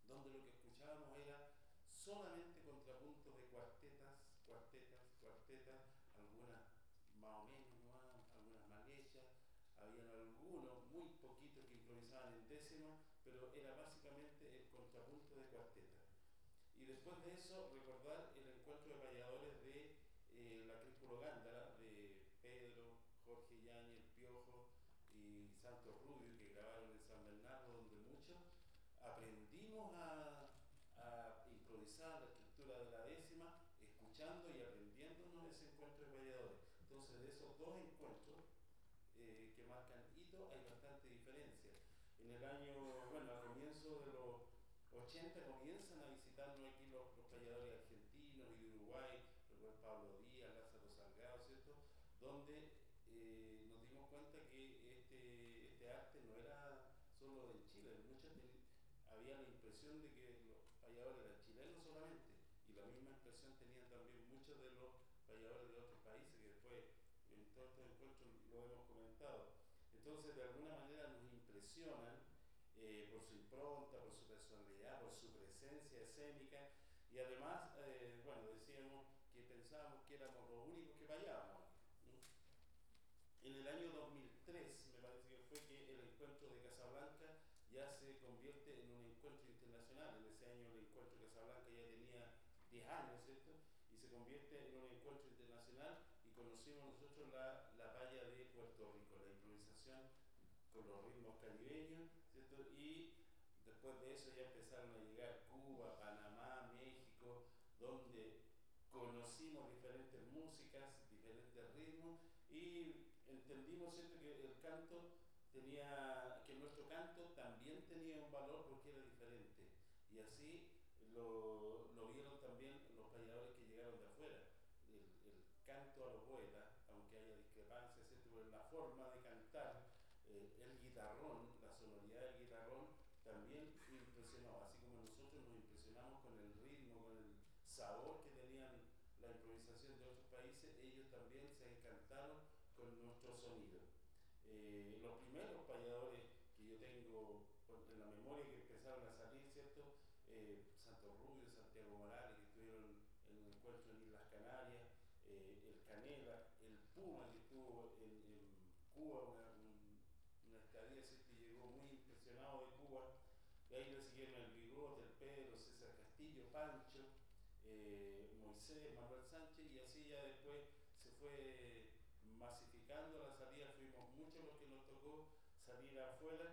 donde lo que escuchábamos era solamente contrapuntos de cuartetas, cuartetas, cuartetas, algunas más o menos, ¿no? Algunas más hechas, habían algunos, muy poquitos que improvisaban en décima, pero era básicamente el contrapunto de cuartetas. Y después de eso, recordar el encuentro de payadores de eh, la Críspulo Gándara, de Pedro, Jorge Yañez, El Piojo y Santos Rubio, que grabaron en San Bernardo, donde muchos aprendimos a, a improvisar la estructura de la décima, escuchando y aprendiéndonos ese encuentro de payadores. Entonces, de esos dos encuentros eh, que marcan hito, hay bastante diferencia. En el año, bueno, al comienzo de los ochenta comienzan a visitarnos aquí los, los payadores argentinos y de Uruguay, recuerdo Pablo Díaz, Lázaro Salgado, ¿cierto? Donde eh, nos dimos cuenta que este, este arte no era solo en Chile, muchas había la impresión de que los payadores eran chilenos solamente, y la misma impresión tenían también muchos de los payadores de otros países, que después en todos estos encuentros lo hemos comentado. Entonces, de alguna manera nos impresionan eh, por su impronta, por su personalidad, por su presencia escénica, y además, eh, bueno, decíamos que pensábamos que éramos los únicos que payábamos. ¿No? En el año dos mil tres, me parece que fue que el encuentro de Casablanca ya se convierte en un encuentro internacional. En ese año el encuentro de Casablanca ya tenía diez años, ¿cierto? Y se convierte en un encuentro internacional, y conocimos nosotros la, la paya de Puerto Rico, la improvisación con los ritmos caribeños, ¿cierto? Y después de eso ya empezaron a llegar Cuba, Panamá, México, donde conocimos diferentes músicas, diferentes ritmos, y entendimos, ¿cierto?, que el canto tenía, que nuestro canto también tenía un valor porque era diferente. Y así lo, lo vieron también los payadores que llegaron de afuera. El, el canto a los poetas, aunque haya discrepancias, ¿cierto?, pero la forma de cantar, eh, el guitarrón, la sonoridad del guitarrón también impresionó, así como nosotros nos impresionamos con el ritmo, con el sabor que tenían la improvisación de otros países, ellos también se encantaron con nuestro sonido. Eh, los primeros payadores que yo tengo en la memoria que empezaron a salir, ¿cierto? Eh, Santos Rubio, Santiago Morales, que estuvieron en un encuentro en Islas Canarias, eh, el Canela, el Puma, que estuvo en, en Cuba, una, un, una estadía, ¿cierto?, y llegó muy impresionado de Cuba. Y ahí le siguieron el Bigote, el Pedro, César Castillo, Pancho, eh, Moisés, Manuel Sánchez, y así ya después se fue masificando la salida, fuimos muchos los que nos tocó salir afuera,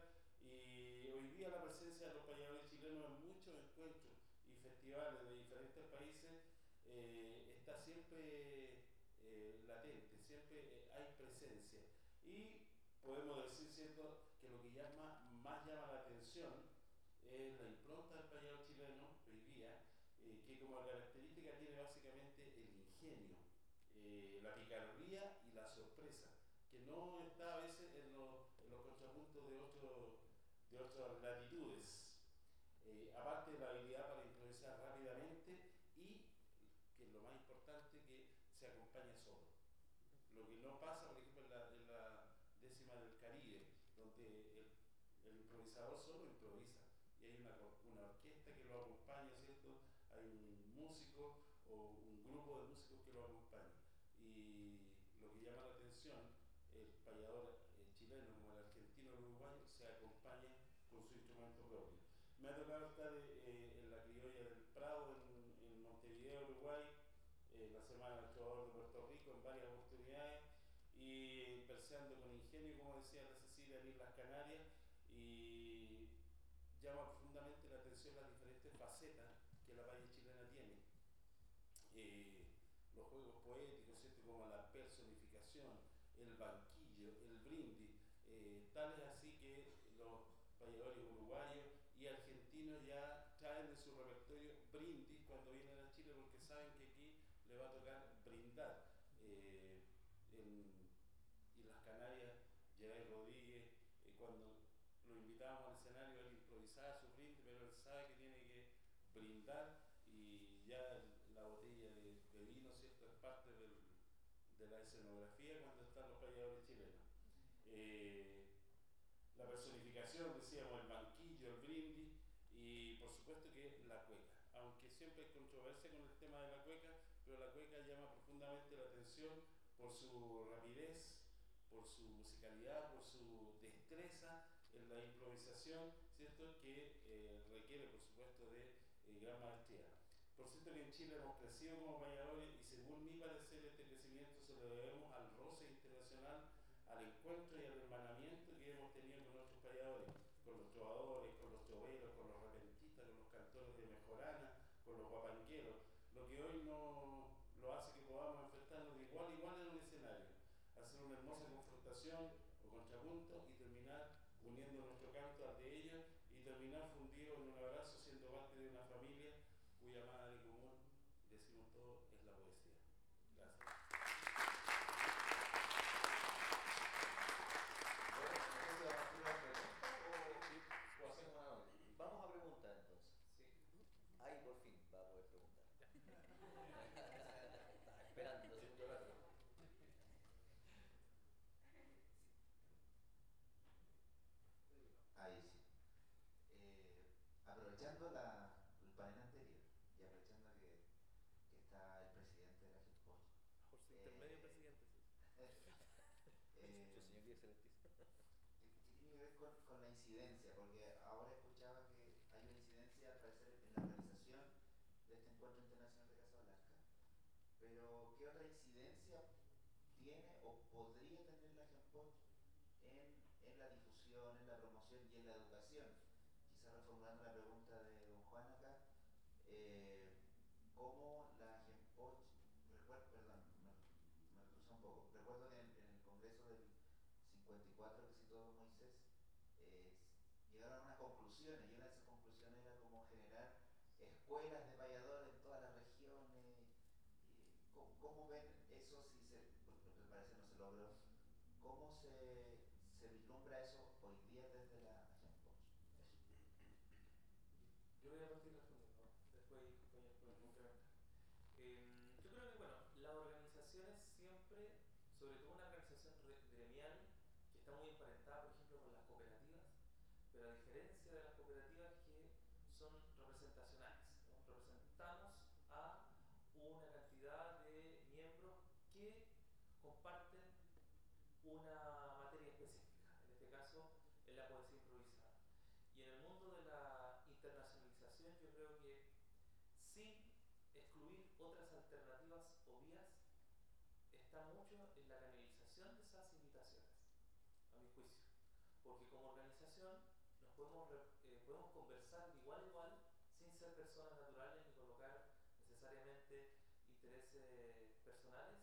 y hoy día la presencia de los payadores chilenos en muchos encuentros y festivales de diferentes países eh, está siempre eh, latente, siempre eh, hay presencia, y podemos decir, ¿cierto?, que lo que llama, más llama la atención es la impronta del payador chileno hoy día, eh, que como característica tiene básicamente el ingenio, eh, la picardía y la sorpresa, que no está a veces en, lo, en los contrapuntos de, otro, de otras latitudes. Eh, aparte de la habilidad para improvisar rápidamente, y que es lo más importante, que se acompaña solo. Lo que no pasa, por ejemplo, en la, en la décima del Caribe, donde el, el improvisador solo improvisa, y hay una, una orquesta que lo acompaña, ¿cierto? Hay un músico o un grupo de músicos que lo acompaña. Y lo que llama la atención, el payador eh, chileno como el argentino o el uruguayo se acompaña con su instrumento propio. Me ha tocado estar eh, en la criolla del Prado, en, en Montevideo, Uruguay, eh, la Semana del Trovador de Puerto Rico, en varias oportunidades, y verseando con ingenio, como decía la Cecilia, en Islas Canarias, y llama profundamente la atención las diferentes facetas que la paya chilena tiene. Eh, los juegos poéticos, ¿cierto?, como la personificación, el banquillo, el brindis, eh, tal es así que los payadores uruguayos y argentinos ya traen en su repertorio brindis cuando vienen a Chile, porque saben que aquí le va a tocar brindar. Eh, en Islas Canarias, Jair Rodríguez, eh, cuando lo invitábamos al escenario, él improvisaba su brindis, pero él sabe que tiene que brindar, y ya la botella de, de vino, ¿cierto?, es parte del, de la escenografía cuando están los payadores chilenos. Eh, la personificación, decíamos, el banquillo, el brindis, y por supuesto supuesto que la cueca, aunque siempre hay controversia con el tema de la cueca, pero la cueca llama profundamente la atención por su rapidez, por su musicalidad, por su destreza en la improvisación, ¿cierto? Que eh, requiere, por supuesto, de eh, gran maestría. Por cierto que en Chile hemos crecido como payadores y según mi parecer este crecimiento se lo debemos al roce internacional, al encuentro y al hermanamiento que hemos tenido con nuestros payadores, con los trovadores, con los troveros, con los repentistas, con los cantores de mejorana, con los guapangueros, lo que hoy no lo hace que podamos enfrentarnos de igual a igual en un escenario, hacer una hermosa confrontación o contrapunto y terminar uniendo nuestro canto al de ellos y terminar fundidos en un abrazo siendo parte de una familia cuya madre común, decimos todo, es la poesía. Gracias. Vamos a preguntar entonces. Sí. Ahí por fin va a poder preguntar. Estaba esperando dos segundos rato. Ahí sí. Eh, aprovechando la, el panel anterior y aprovechando que, que está el presidente de la GESPOCH. Por su eh, intermedio presidente, sí. eh, Su señoría excelentísima. ¿Qué tiene que ver con, con la incidencia? Porque ahora escuchaba que hay una incidencia al parecer en la organización de este encuentro internacional de Casablanca, pero ¿qué otra incidencia tiene o podría tener la GEMPOCH en, en la difusión, en la promoción y en la educación? Quizás reformulando la pregunta de don Juan acá, eh, ¿cómo la GEMPOCH, recuerdo, perdón, me, me crucé un poco, recuerdo que en, en el Congreso del cincuenta y cuatro que citó don Moisés, eh, llegaron a unas conclusiones y una de esas conclusiones era como generar escuelas de payadores en todas las regiones. ¿Cómo, cómo ven eso si se, porque me parece no se logró? ¿Cómo se, se vislumbra eso hoy día desde la GEMPOCH? Yo voy a partir respondiendo, después compañeros pueden complementar. Eh, yo creo que, bueno, las organizaciones siempre, sobre todo una organización gremial, que está muy emparentada, por ejemplo, con las cooperativas, pero a diferencia de las cooperativas que son representacionales, ¿no? Representamos a una cantidad de miembros que comparten una materia específica, en este caso en la poesía improvisada. Y en el mundo de la internacionalización yo creo que sin excluir otras alternativas o vías está mucho en la canalización de esas invitaciones, a mi juicio, porque como organización nos podemos, eh, podemos conversar de igual a igual sin ser personas naturales ni colocar necesariamente intereses personales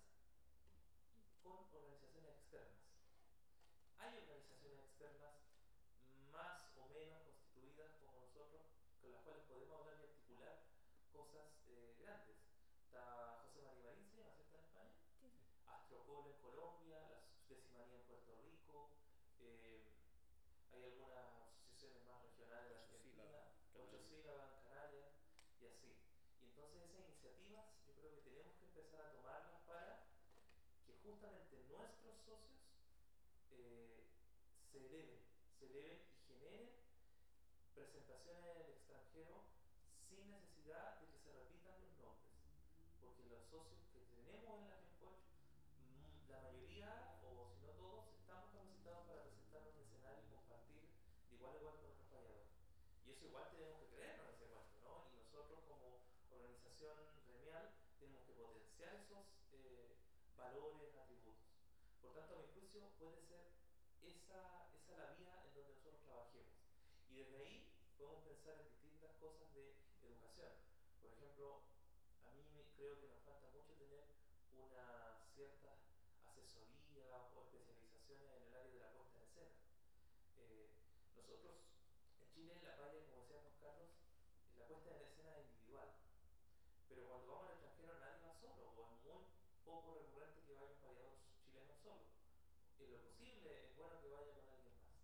con organizaciones externas. Hay organizaciones externas más o menos constituidas como nosotros, con las cuales podemos hablar y articular cosas eh, grandes. Está José María Marín, ¿se llama, cierto, en España? Sí. Astrocol en Colombia, la Subdecimanía en Puerto Rico, eh, hay algunas asociaciones más regionales en Argentina, Ocho Sílabas en Canarias, y así. Y entonces esas iniciativas yo creo que tenemos que empezar a tomarlas para que justamente nuestros socios eh, se eleven, se eleven y generen presentaciones en el extranjero sin necesidad de que se repitan los nombres, porque los socios que tenemos en la GEMPOCH, la mayoría, o si no todos, estamos capacitados para presentar un escenario y compartir de igual a igual con otros payadores. Y eso igual tenemos que creernos ese cuento, ¿no? Y nosotros como organización gremial tenemos que potenciar esos eh, valores, atributos. Por tanto, a mi juicio, puede ser esa, esa la vía en donde nosotros trabajemos. Y desde ahí podemos pensar en distintas cosas de educación. Por ejemplo, a mí me, creo que nos falta mucho tener una cierta asesoría o especializaciones en el área de la puesta en escena. Eh, nosotros, en Chile, la paya, como decía Juan Carlos, la puesta en escena es individual. Pero cuando vamos al extranjero nadie va solo, o es muy poco recurrente que vaya un payador chileno solo. En lo posible es bueno que vaya con alguien más.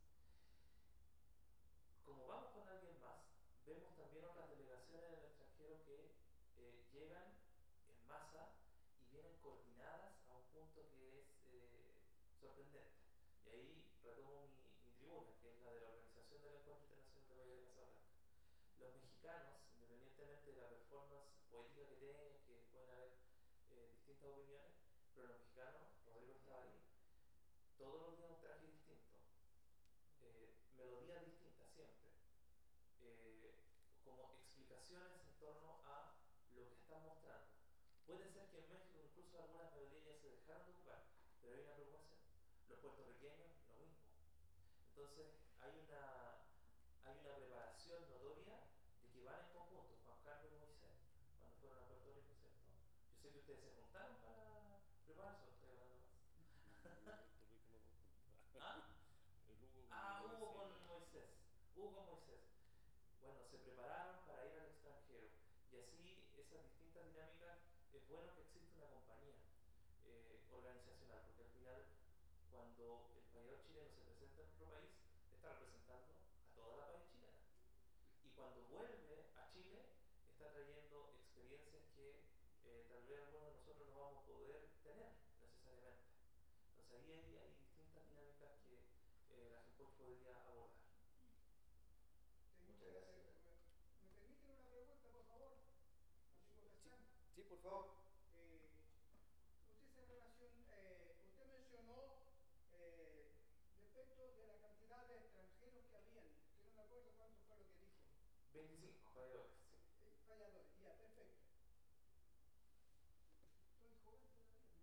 Como vamos con alguien más, vemos también otras delegaciones en el extranjero que eh, llegan en masa y vienen coordinadas a un punto que es eh, sorprendente. Y ahí retomo mi, mi tribuna, que es la de la Organización del Encuentro Internacional de Payadores de Casablanca. los mexicanos, independientemente de la performance poética que tengan, que pueden haber eh, distintas opiniones, pero los mexicanos, Rodrigo estaba ahí, todos los días un traje distinto, eh, melodías distintas siempre, eh, como explicaciones en torno a lo que están mostrando. Puede ser que en México incluso algunas melodías ya se dejaron de ocupar, pero hay una preocupación. Los puertorriqueños, lo mismo. Entonces hay una, hay una preparación notoria de que van en conjunto, Juan Carlos y Moisés, cuando fueron a Puerto Rico, ¿cierto? Yo sé que ustedes se juntaron para prepararse, ¿o estoy hablando más? ¿Ah? Ah, Hugo con Moisés. Hugo con Moisés. Bueno, se prepararon para ir al extranjero y así esas distintas dinámicas. Es bueno que exista una compañía eh, organizacional, porque al final cuando el payador chileno se presenta en nuestro país está representando a toda la país chilena, y cuando vuelve a Chile está trayendo experiencias que eh, tal vez algunos de nosotros no vamos a poder tener necesariamente. Entonces ahí hay, hay distintas dinámicas que eh, la gente podría abordar. Muchas gracias. ¿Me, me permiten una pregunta, por favor? Francisco Castán. Sí, por favor. Eh, usted se relacion, eh, usted mencionó eh, respecto de la cantidad de extranjeros que habían, que no me acuerdo cuánto fue lo que dijo. veinticinco payadores, sí. Eh, falladores, ya, perfecto. Estoy joven todavía.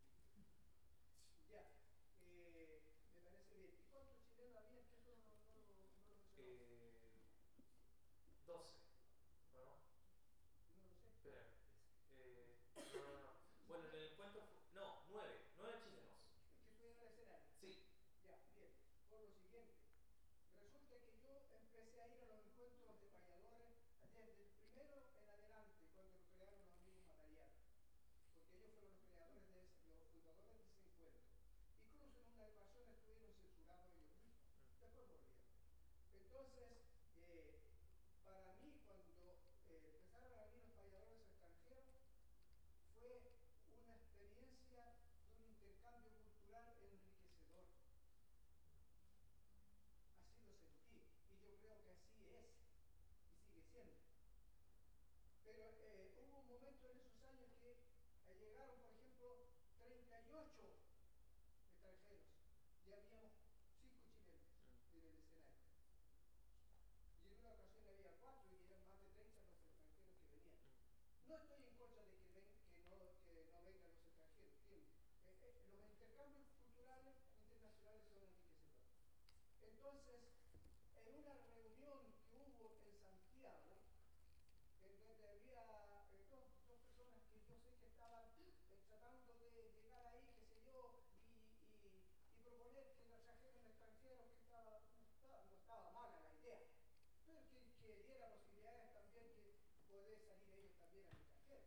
Ya, eh, me parece bien. ¿Y cuántos chilenos había? Que eso no, no, no, no lo mencionó. Eh, doce, ¿no? No lo sé. Espera, eh, no, no, no. Bueno, en el encuentro, fu- no, nueve, nueve chilenos. Que estuvieron en el escenario. Sí. Ya, bien. Por lo siguiente, resulta que yo empecé a ir a los encuentros de payadores desde el primero en adelante, cuando lo crearon los amigos Matarianos, porque ellos fueron los creadores de ese, los fundadores de ese encuentro. Incluso en una ocasión estuvieron censurados ellos mismos. Después volvieron. Entonces, eh, para mí, cuando eh, empezaron a venir los payadores extranjeros, fue una experiencia de un intercambio cultural enriquecedor. Así lo sentí, y yo creo que así es, y sigue siendo. Pero eh, hubo un momento en esos años que eh, llegaron, por ejemplo, treinta y ocho extranjeros, y habíamos cinco chilenos en el escenario. Y en una ocasión había cuatro y eran más de treinta los extranjeros que venían. No estoy en contra de que, ven, que, no, que no vengan los extranjeros, ¿entiendes? Eh, eh, los intercambios culturales internacionales son enriquecedores. Entonces, en una reunión que hubo en Santiago, en donde había eh, dos, dos personas que yo sé que estaban eh, tratando de llegar ahí, qué sé yo, y, y, y proponer que nos trajeran extranjeros, que estaba, no, estaba, no estaba mala la idea, pero que, que diera posibilidades también que poder salir ellos también al extranjero.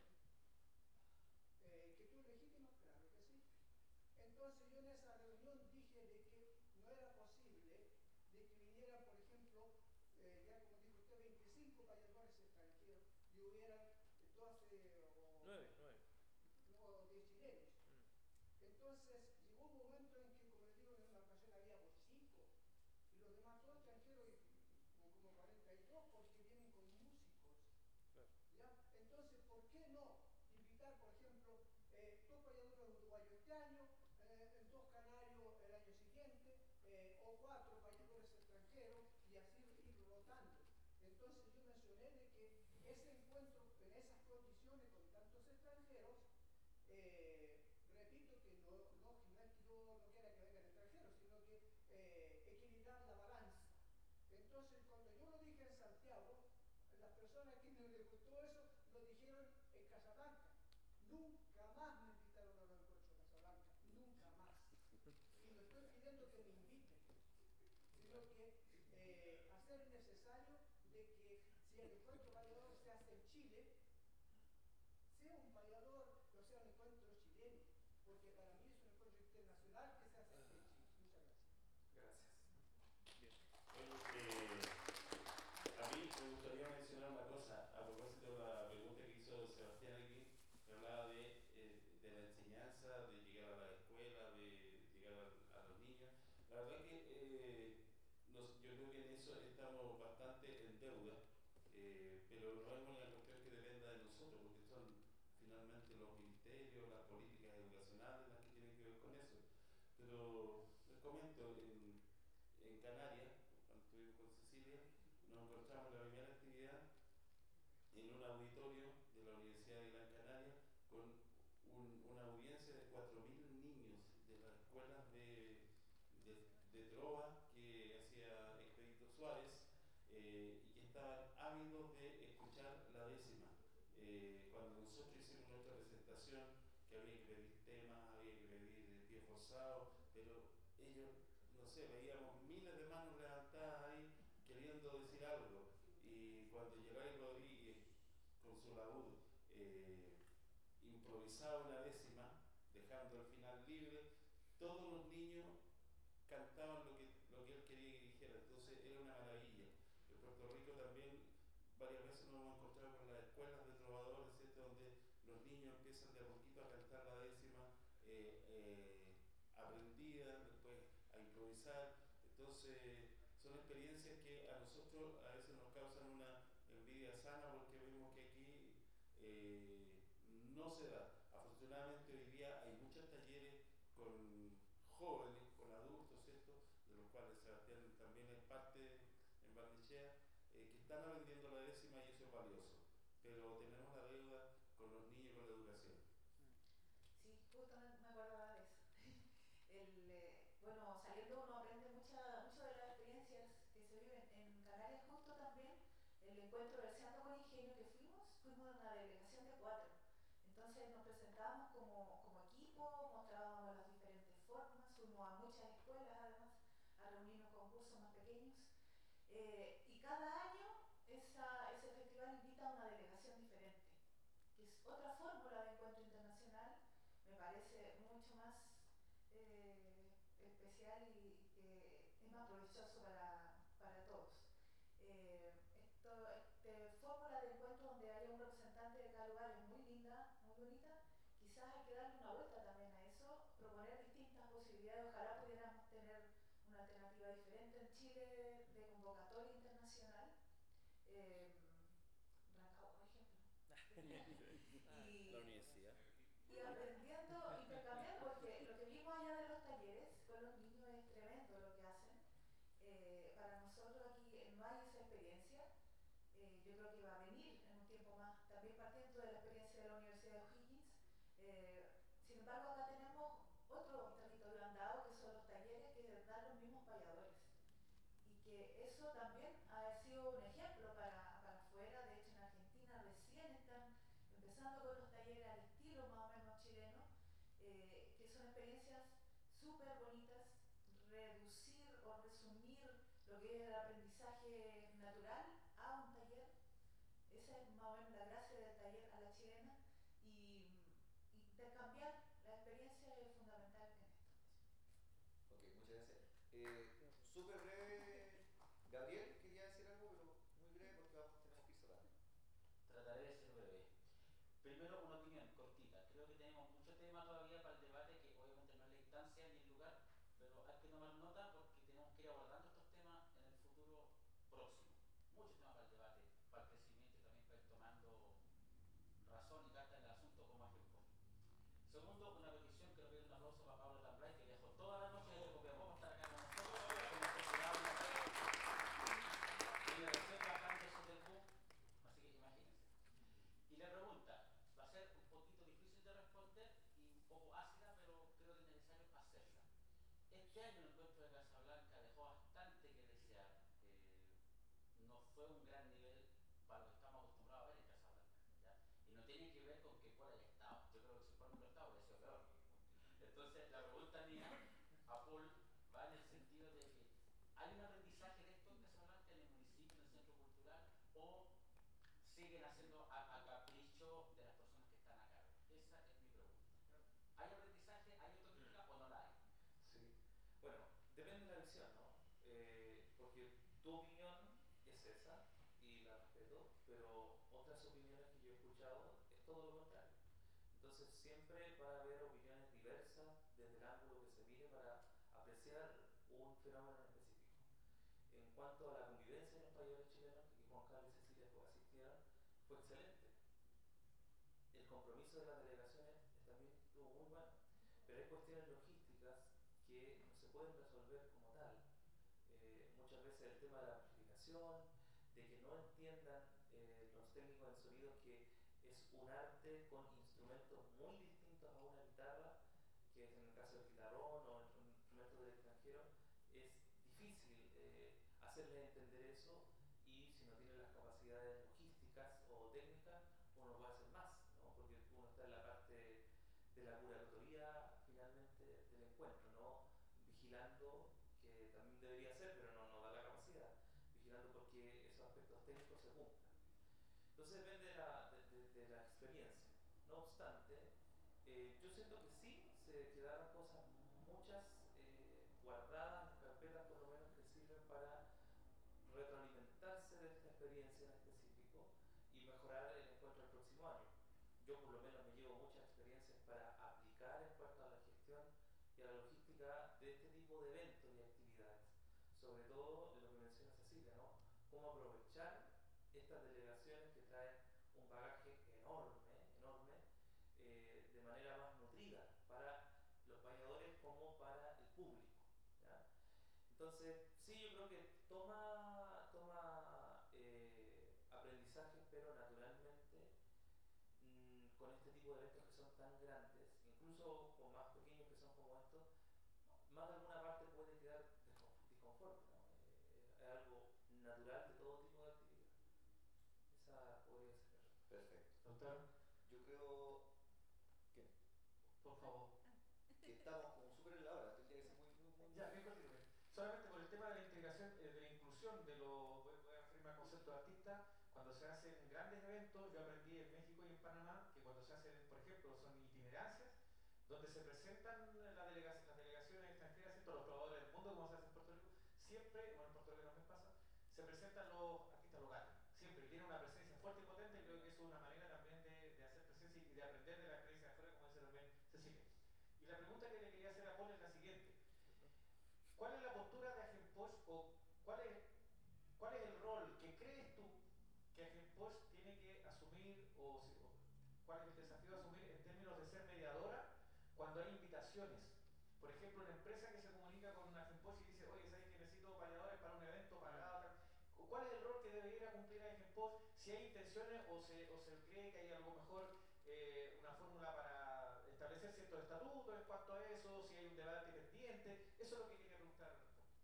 Eh, que tú legítimas, claro que sí. Entonces yo en esa reunión dije de que no era posible de que vinieran, por ejemplo, eh, ya como dijo usted, veinticinco payadores extranjeros y hubieran doce o nueve, nueve. no, diez chilenos. Mm. Entonces llegó un momento en que, como les digo, en una ocasión habíamos cinco y los demás todos extranjeros y, y como cuarenta y dos porque vienen con músicos. Claro. ¿Ya? Entonces, ¿por qué no invitar, por ejemplo, eh, dos payadores uruguayos este año, eh, dos canarios el año siguiente, eh, o cuatro payadores extranjeros y así ir rotando? Entonces yo mencioné de que ese encuentro en esas condiciones con tantos extranjeros, eh, repito que no, no, no es que yo no quiera que vengan extranjeros, sino que eh, equilibrar la balanza. Entonces cuando yo lo dije en Santiago, las personas que no les gustó eso lo dijeron en Casablanca. Nunca más me invitaron a los encuentros de Casablanca, nunca más. Y no estoy pidiendo que me inviten, sino que eh, hacer necesario de que si el encuentro payador se hace en Chile, sea un payador, no sea un encuentro chileno, porque para mí es un encuentro internacional que se hace aquí en Chile. Muchas gracias. Gracias. Bien. Eh, a mí me gustaría mencionar una cosa a propósito de la pregunta que hizo Sebastián aquí, que hablaba de, eh, de la enseñanza, de llegar a la escuela, de llegar a, a los niños. La verdad que eh, nos, yo creo que en eso estamos bastante en deuda. pero no es una cuestión que dependa de nosotros, porque son finalmente los ministerios, las políticas educacionales las que tienen que ver con eso. Pero les comento, en, en Canarias, cuando estuvimos con Cecilia, nos encontramos en la primera actividad en un auditorio de la Universidad de Gran Canaria con un, una audiencia de cuatro mil niños de las escuelas de, de, de trova que hacía Expedito Suárez, eh, y que estaban ávidos de escuchar la décima. Eh, cuando nosotros hicimos nuestra presentación, que había que pedir temas, había que pedir el pie forzado, pero ellos, no sé, veíamos miles de manos levantadas ahí queriendo decir algo. Y cuando Yeray Rodríguez, con su laúd, eh, improvisaba una décima, dejando el final libre, todos los niños cantaban lo que, lo que él quería que dijera. Entonces era una maravilla. En Puerto Rico también varias veces nos hemos encontrado con las escuelas de trovadores, ¿cierto?, donde los niños empiezan de a poquito a cantar la décima eh, eh, aprendida, después a improvisar. Entonces son experiencias que a nosotros a veces nos causan una envidia sana, porque vemos que aquí eh, no se da. Afortunadamente hoy día hay muchos talleres con jóvenes, con adultos, ¿cierto?, de los cuales Sebastián también es parte en Barnechea, eh, que están aprendiendo la décima, y eso es valioso. Pero tenemos la deuda con los niños y con la educación. Sí, justo me, me acordaba de eso. El, eh, bueno, saliendo uno aprende mucha, mucho de las experiencias que se viven en Canarias. Justo también el encuentro Verseando con Ingenio que fuimos, fuimos una delegación de cuatro. Entonces nos presentábamos como, como equipo, mostrábamos las diferentes formas, fuimos a muchas escuelas además a reunirnos con cursos más pequeños. Eh, y cada año esa, ese festival invita a una delegación diferente, que es otra fórmula de encuentro internacional. Me parece mucho más eh, especial y, y que es más provechoso para, para todos. Eh, esto, este fórmula de encuentro donde haya un representante de cada lugar es muy linda, muy bonita. Quizás hay que darle una vuelta también a eso, proponer distintas posibilidades. Ojalá pudiéramos tener una alternativa diferente en Chile de convocatoria internacional. Eh, Rancagua, por ejemplo. y, La universidad. y aprendiendo, intercambiando, porque lo que vimos allá de los talleres con los niños es tremendo lo que hacen. Eh, para nosotros aquí eh, no hay esa experiencia. Eh, yo creo que va a venir en un tiempo más, también partiendo de la experiencia de la Universidad de O'Higgins. Eh, sin embargo, acá tenemos otro territorio andado, que son los talleres que dan los mismos payadores. Y que eso también ha sido un ejemplo para, para afuera. De hecho, en Argentina recién están empezando con los talleres al estilo más o menos chileno, eh, que son experiencias súper bonitas. Reducir o resumir lo que es el aprendizaje natural a un taller, esa es más o menos la gracia del taller a la chilena, y, y intercambiar la experiencia es fundamental en esto. Ok, muchas gracias. Eh, Súper breve, Gabriel quería decir algo, pero muy breve porque vamos, tenemos que ir cerrando. Trataré de ser breve. Primero, una opinión cortita. Creo que tenemos mucho tema todavía para el debate, que obviamente no es la instancia ni el lugar, pero hay que tomar nota porque tenemos que ir abordando estos temas en el futuro próximo. Muchos temas para el debate, para el crecimiento y también para ir tomando razón y carta en el asunto como ejemplo. Segundo, una petición, quiero pedir un aplauso para Pablo Lambray, que viajó toda la noche desde Copiapó para estar acá con nosotros. Y recién bajándose del bus, así que imagínense. Y la pregunta va a ser un poquito difícil de responder y un poco ácida, pero creo que es necesario hacerla. Este año el encuentro de Casablanca dejó bastante que desear. Eh, no fue un gran nivel para lo que estamos acostumbrados a ver en Casablanca, ¿ya? Y no tiene que ver con que Paul haya estado. Yo creo que si Paul no hubiera estado, hubiera sido peor. Entonces, la pregunta mía a Paul va en el sentido de que ¿hay un aprendizaje de esto en Casablanca, en el municipio, en el centro cultural, o siguen haciendo a, a capricho de las personas que están a cargo? Esa es mi pregunta. ¿Hay aprendizaje, hay autocrítica o no la hay? Sí. Bueno, depende de la visión, ¿no? Eh, porque tu opinión es esa y la respeto, pero otras opiniones que yo he escuchado es todo lo contrario. Entonces siempre va a haber opiniones diversas desde el ángulo que se mire para apreciar un fenómeno en específico. En cuanto a la convivencia de los payadores chilenos, que Juan Carlos y Cecilia pues asistieron, fue excelente. El compromiso de las delegaciones también estuvo muy bueno, pero hay cuestiones logísticas que no se pueden resolver como tal. Eh, muchas veces el tema de la amplificación, de que no entiendan eh, los técnicos en sonido que es un arte con instrumentos muy distintos a una guitarra, que es en el caso del guitarrón o en instrumentos del extranjero, es difícil eh, hacerles entender eso, y si no tienen las capacidades logísticas o técnicas, uno no puede hacer más, ¿no? Porque uno está en la parte de la curatoría finalmente del encuentro, ¿no? Vigilando, que también debería ser, pero no nos da la capacidad, vigilando porque esos aspectos técnicos se cumplan. Entonces depende de la, de, de, de la experiencia. No obstante, eh, yo siento que sí se quedaron cosas, muchas eh, guardadas en carpetas, por lo menos, que sirven para retroalimentarse de esta experiencia en específico y mejorar el encuentro del próximo año. Yo por lo menos me llevo muchas experiencias para aplicar en cuanto a la gestión y a la logística de este tipo de eventos y actividades. Sobre todo lo que menciona Cecilia, ¿no? Cómo aprovechar estas delegaciones que traen un bagaje enorme, enorme, eh, de manera más nutrida para los valladores como para el público, ¿ya? Entonces, sí, yo creo que toma, toma eh, aprendizajes, pero naturalmente mmm, con este tipo de eventos que son tan grandes, incluso con más pequeños que son como estos, más de alguna parte puede quedar disconforme, ¿no? Eh, es algo natural de todo tipo de actividad. Esa podría ser. Perfecto. Doctor, Yo creo que, por favor. que estamos como súper en la hora, tendría que ser muy, muy, muy... Ya, bien cortito. Solamente por el tema de la integración, eh, de la inclusión de los, voy a referirme al concepto de artista, cuando se hacen grandes eventos, yo aprendí en México y en Panamá que cuando se hacen, por ejemplo, son itinerancias, donde se presentan la delegación, las delegaciones extranjeras, ¿cierto? Los probadores del mundo, como se hace en Puerto Rico, siempre, bueno, en Puerto Rico también pasa, se presentan los artistas locales, siempre, y tienen una presencia fuerte y potente, y creo que eso es una manera también de, de hacer presencia y de aprender de la experiencia de afuera, como dice también Cecilia. Y la pregunta que le quería hacer a Paul es la siguiente. ¿Cuál es la postura de Agenposh o cuál es, cuál es el rol que crees tú que Agenposh tiene que asumir o, si, o cuál es el desafío de asumir en términos de ser mediadora cuando hay invitaciones? Por ejemplo, una empresa que se comunica con una Agenposh y dice, oye, ¿sabes que necesito valladores para un evento pagado? ¿Cuál es el rol que debe ir a cumplir Agenposh? Si hay intenciones o se, o se cree que hay algo mejor, eh, una fórmula para establecer ciertos estatutos en cuanto a eso, si hay un debate pendiente, eso es lo que quería preguntar.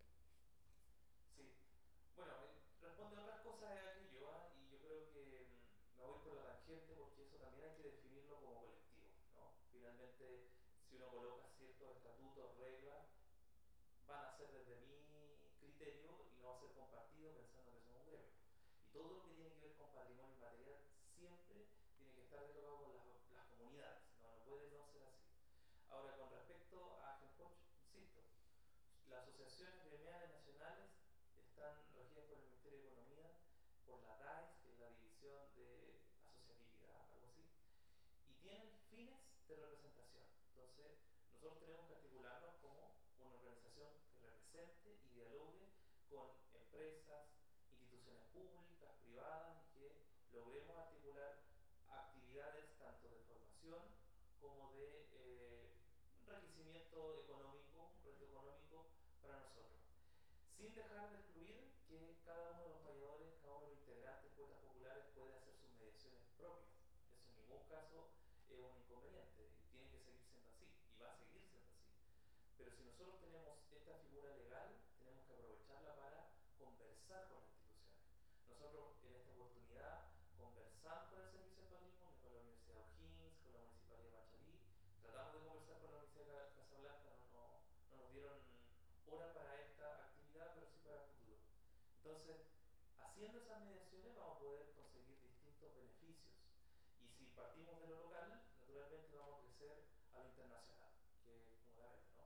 Sí, bueno, eh, responde a otras cosas de aquello, ¿eh? Y yo creo que mmm, me voy por la tangente porque eso también hay que definirlo como colectivo, ¿no? Finalmente, si uno coloca ciertos estatutos, reglas, van a ser desde mi criterio y no va a ser compartido pensando que somos un gremio. Y todo lo que tiene que ver con patrimonio inmaterial siempre tiene que estar dialogado con las, las comunidades, ¿no? No puede no ser así. Ahora, con respecto a Agenposh, insisto, las asociaciones gremiales nacionales están regidas por el Ministerio de Economía, por la D A E S, que es la División de Asociatividad, algo así, y tienen fines de representación. Entonces, nosotros tenemos que articularnos como una organización que represente y dialogue con empresas, instituciones públicas, privadas, y que logremos articular actividades tanto de formación como de eh, enriquecimiento económico, un reto económico para nosotros, sin dejar de excluir que cada uno de los valladores, cada uno de los integrantes, poetas populares, puede hacer sus mediaciones propias. Eso en ningún caso es un inconveniente, y tiene que seguir siendo así, y va a seguir siendo así. Pero si nosotros tenemos esta figura legal, tenemos que aprovecharla para conversar con las instituciones. Nosotros en esta oportunidad conversamos con el Servicio de Patrimonio, con la Universidad de O'Higgins, con la Municipalidad de Machalí, tratamos de conversar con la Universidad de Casablanca, no, no, no nos dieron hora para esta actividad, pero sí para el futuro. Entonces, haciendo esas mediaciones vamos a poder conseguir distintos beneficios. Y si partimos de lo local, naturalmente vamos a crecer a lo internacional, que es como la meta, ¿no?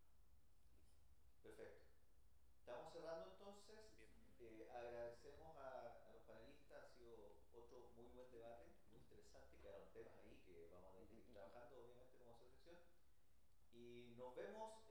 Perfecto. Estamos cerrando entonces. Eh, agradecemos a, a los panelistas, ha sido otro muy buen debate, muy interesante, quedaron temas ahí que vamos a tener que ir trabajando obviamente como asociación. Y nos vemos